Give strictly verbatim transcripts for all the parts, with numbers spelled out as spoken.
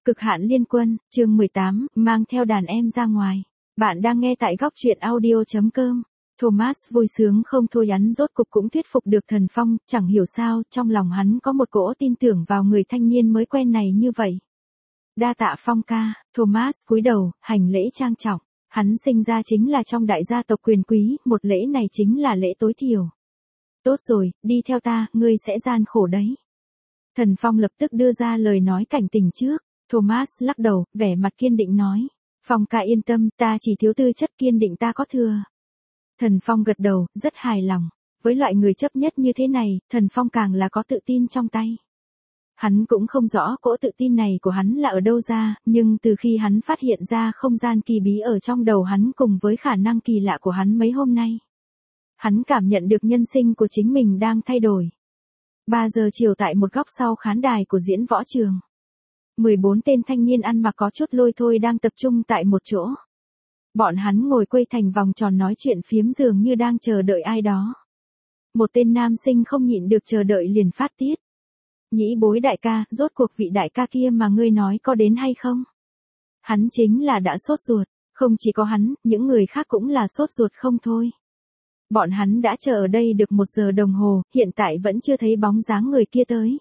Cực hạn liên quân, chương mười tám, mang theo đàn em ra ngoài. Bạn đang nghe tại góc truyện audio chấm com. Thomas vui sướng không thôi, hắn rốt cục cũng thuyết phục được Thần Phong, chẳng hiểu sao, trong lòng hắn có một cỗ tin tưởng vào người thanh niên mới quen này như vậy. Đa tạ Phong ca, Thomas cúi đầu, hành lễ trang trọng. Hắn sinh ra chính là trong đại gia tộc quyền quý, một lễ này chính là lễ tối thiểu. Tốt rồi, đi theo ta, ngươi sẽ gian khổ đấy. Thần Phong lập tức đưa ra lời nói cảnh tình trước. Thomas lắc đầu, vẻ mặt kiên định nói. Phong ca yên tâm, ta chỉ thiếu tư chất kiên định ta có thừa. Thần Phong gật đầu, rất hài lòng. Với loại người chấp nhất như thế này, Thần Phong càng là có tự tin trong tay. Hắn cũng không rõ cỗ tự tin này của hắn là ở đâu ra, nhưng từ khi hắn phát hiện ra không gian kỳ bí ở trong đầu hắn cùng với khả năng kỳ lạ của hắn mấy hôm nay, hắn cảm nhận được nhân sinh của chính mình đang thay đổi. ba giờ chiều tại một góc sau khán đài của diễn võ trường. mười bốn tên thanh niên ăn mặc có chút lôi thôi đang tập trung tại một chỗ. Bọn hắn ngồi quây thành vòng tròn nói chuyện phiếm dường như đang chờ đợi ai đó. Một tên nam sinh không nhịn được chờ đợi liền phát tiết. Nhĩ Bối đại ca, rốt cuộc vị đại ca kia mà ngươi nói có đến hay không? Hắn chính là đã sốt ruột, không chỉ có hắn, những người khác cũng là sốt ruột không thôi. Bọn hắn đã chờ ở đây được một giờ đồng hồ, hiện tại vẫn chưa thấy bóng dáng người kia tới.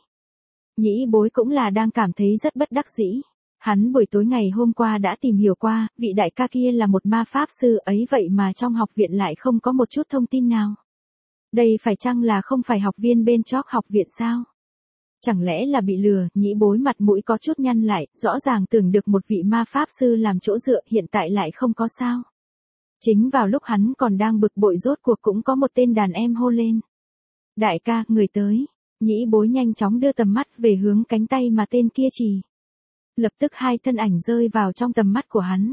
Nhĩ Bối cũng là đang cảm thấy rất bất đắc dĩ. Hắn buổi tối ngày hôm qua đã tìm hiểu qua, vị đại ca kia là một ma pháp sư ấy, vậy mà trong học viện lại không có một chút thông tin nào. Đây phải chăng là không phải học viên bên chóp học viện sao? Chẳng lẽ là bị lừa? Nhĩ Bối mặt mũi có chút nhăn lại, rõ ràng tưởng được một vị ma pháp sư làm chỗ dựa, hiện tại lại không có sao. Chính vào lúc hắn còn đang bực bội, rốt cuộc cũng có một tên đàn em hô lên. Đại ca, người tới. Nhĩ Bối nhanh chóng đưa tầm mắt về hướng cánh tay mà tên kia chỉ. Lập tức hai thân ảnh rơi vào trong tầm mắt của hắn.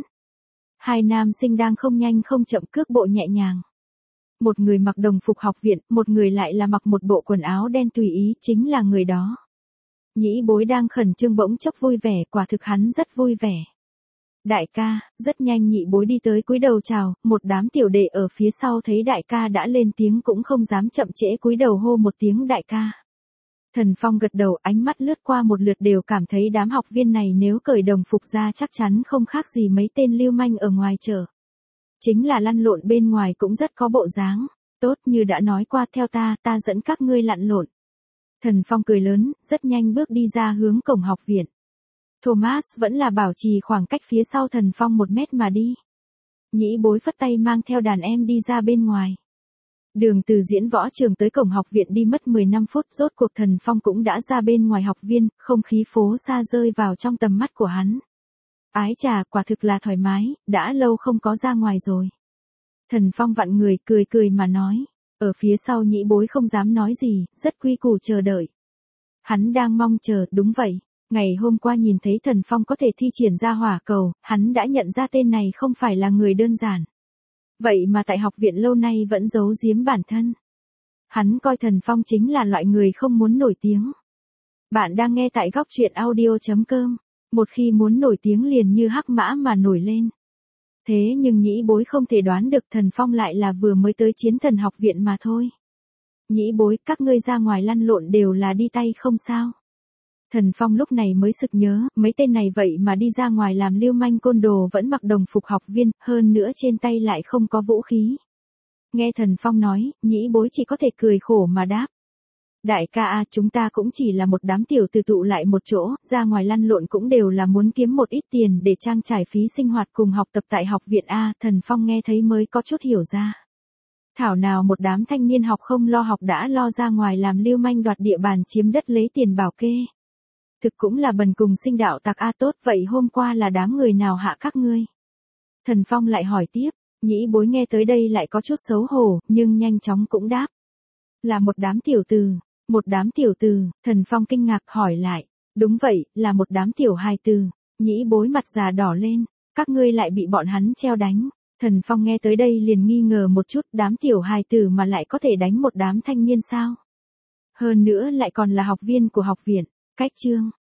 Hai nam sinh đang không nhanh không chậm, cước bộ nhẹ nhàng. Một người mặc đồng phục học viện, một người lại là mặc một bộ quần áo đen tùy ý, chính là người đó. Nhĩ Bối đang khẩn trương bỗng chốc vui vẻ, quả thực hắn rất vui vẻ. Đại ca, rất nhanh Nhĩ Bối đi tới cúi đầu chào, một đám tiểu đệ ở phía sau thấy đại ca đã lên tiếng cũng không dám chậm trễ, cúi đầu hô một tiếng đại ca. Thần Phong gật đầu, ánh mắt lướt qua một lượt đều cảm thấy đám học viên này nếu cởi đồng phục ra chắc chắn không khác gì mấy tên lưu manh ở ngoài chợ. Chính là lăn lộn bên ngoài cũng rất có bộ dáng. Tốt, như đã nói qua, theo ta, ta dẫn các ngươi lặn lộn. Thần Phong cười lớn, rất nhanh bước đi ra hướng cổng học viện. Thomas vẫn là bảo trì khoảng cách phía sau Thần Phong một mét mà đi. Nhĩ Bối phất tay mang theo đàn em đi ra bên ngoài. Đường từ diễn võ trường tới cổng học viện đi mất mười lăm phút, rốt cuộc Thần Phong cũng đã ra bên ngoài học viên, không khí phố xa rơi vào trong tầm mắt của hắn. Ái chà, quả thực là thoải mái, đã lâu không có ra ngoài rồi. Thần Phong vặn người, cười cười mà nói. Ở phía sau Nhĩ Bối không dám nói gì, rất quy củ chờ đợi. Hắn đang mong chờ, đúng vậy. Ngày hôm qua nhìn thấy Thần Phong có thể thi triển ra hỏa cầu, hắn đã nhận ra tên này không phải là người đơn giản. Vậy mà tại học viện lâu nay vẫn giấu giếm bản thân. Hắn coi Thần Phong chính là loại người không muốn nổi tiếng. Bạn đang nghe tại góc truyện audio chấm com. Một khi muốn nổi tiếng liền như hắc mã mà nổi lên. Thế nhưng Nhĩ Bối không thể đoán được Thần Phong lại là vừa mới tới Chiến Thần học viện mà thôi. Nhĩ Bối, các ngươi ra ngoài lăn lộn đều là đi tay không sao? Thần Phong lúc này mới sực nhớ, mấy tên này vậy mà đi ra ngoài làm lưu manh côn đồ, vẫn mặc đồng phục học viên, hơn nữa trên tay lại không có vũ khí. Nghe Thần Phong nói, Nhĩ Bối chỉ có thể cười khổ mà đáp. Đại ca a, chúng ta cũng chỉ là một đám tiểu tử tụ lại một chỗ, ra ngoài lăn lộn cũng đều là muốn kiếm một ít tiền để trang trải phí sinh hoạt cùng học tập tại học viện a. Thần Phong nghe thấy mới có chút hiểu ra. Thảo nào một đám thanh niên học không lo học đã lo ra ngoài làm lưu manh đoạt địa bàn chiếm đất lấy tiền bảo kê. Thực cũng là bần cùng sinh đạo tặc a. Tốt, vậy hôm qua là đám người nào hạ các ngươi? Thần Phong lại hỏi tiếp. Nhĩ Bối nghe tới đây lại có chút xấu hổ, nhưng nhanh chóng cũng đáp. Là một đám tiểu tử. Một đám tiểu tử. Thần Phong kinh ngạc hỏi lại. Đúng vậy, là một đám tiểu hài tử. Nhĩ Bối mặt già đỏ lên. Các ngươi lại bị bọn hắn treo đánh. Thần Phong nghe tới đây liền nghi ngờ một chút, đám tiểu hài tử mà lại có thể đánh một đám thanh niên sao? Hơn nữa lại còn là học viên của học viện. Cách chương.